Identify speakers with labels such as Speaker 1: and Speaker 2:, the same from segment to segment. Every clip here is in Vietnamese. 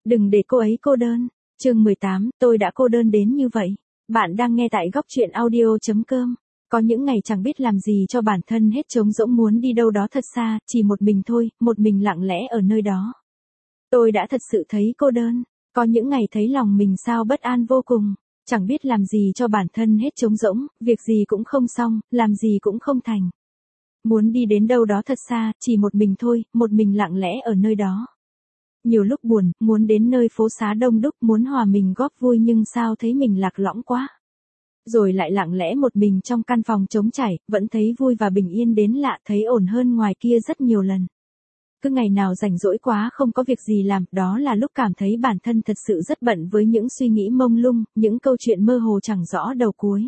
Speaker 1: Đừng để cô ấy cô đơn. Chương 18, tôi đã cô đơn đến như vậy. Bạn đang nghe tại góc truyện audio.com. Có những ngày chẳng biết làm gì cho bản thân hết trống rỗng muốn đi đâu đó thật xa, chỉ một mình thôi, một mình lặng lẽ ở nơi đó. Tôi đã thật sự thấy cô đơn. Có những ngày thấy lòng mình sao bất an vô cùng. Chẳng biết làm gì cho bản thân hết trống rỗng, việc gì cũng không xong, làm gì cũng không thành. Muốn đi đến đâu đó thật xa, chỉ một mình thôi, một mình lặng lẽ ở nơi đó. Nhiều lúc buồn, muốn đến nơi phố xá đông đúc, muốn hòa mình góp vui nhưng sao thấy mình lạc lõng quá. Rồi lại lặng lẽ một mình trong căn phòng trống trải, vẫn thấy vui và bình yên đến lạ, thấy ổn hơn ngoài kia rất nhiều lần. Cứ ngày nào rảnh rỗi quá không có việc gì làm, đó là lúc cảm thấy bản thân thật sự rất bận với những suy nghĩ mông lung, những câu chuyện mơ hồ chẳng rõ đầu cuối.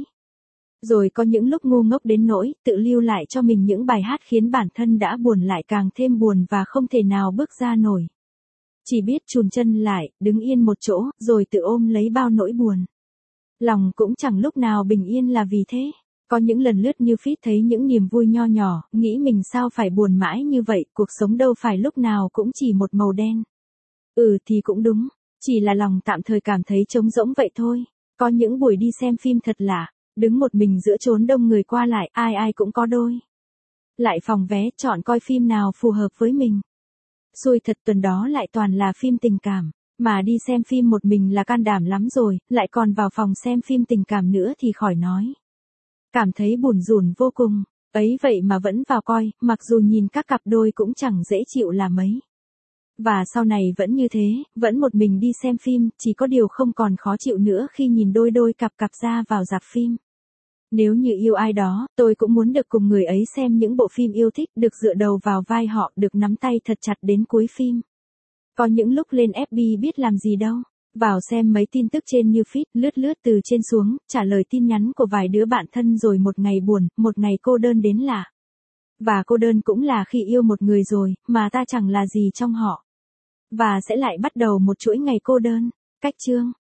Speaker 1: Rồi có những lúc ngu ngốc đến nỗi, tự lưu lại cho mình những bài hát khiến bản thân đã buồn lại càng thêm buồn và không thể nào bước ra nổi. Chỉ biết chùn chân lại, đứng yên một chỗ, rồi tự ôm lấy bao nỗi buồn. Lòng cũng chẳng lúc nào bình yên là vì thế. Có những lần lướt như feed thấy những niềm vui nho nhỏ, nghĩ mình sao phải buồn mãi như vậy, cuộc sống đâu phải lúc nào cũng chỉ một màu đen. Thì cũng đúng, chỉ là lòng tạm thời cảm thấy trống rỗng vậy thôi. Có những buổi đi xem phim thật lạ, đứng một mình giữa chốn đông người qua lại, ai ai cũng có đôi. Lại phòng vé, chọn coi phim nào phù hợp với mình. Xui thật tuần đó lại toàn là phim tình cảm, mà đi xem phim một mình là can đảm lắm rồi, lại còn vào phòng xem phim tình cảm nữa thì khỏi nói. Cảm thấy buồn rủn vô cùng, ấy vậy mà vẫn vào coi, mặc dù nhìn các cặp đôi cũng chẳng dễ chịu là mấy. Và sau này vẫn như thế, vẫn một mình đi xem phim, chỉ có điều không còn khó chịu nữa khi nhìn đôi cặp ra vào rạp phim. Nếu như yêu ai đó, tôi cũng muốn được cùng người ấy xem những bộ phim yêu thích, được dựa đầu vào vai họ, được nắm tay thật chặt đến cuối phim. Có những lúc lên FB biết làm gì đâu, vào xem mấy tin tức trên như feed, lướt từ trên xuống, trả lời tin nhắn của vài đứa bạn thân rồi một ngày buồn, một ngày cô đơn đến lạ. Và cô đơn cũng là khi yêu một người rồi, mà ta chẳng là gì trong họ. Và sẽ lại bắt đầu một chuỗi ngày cô đơn. Cách chương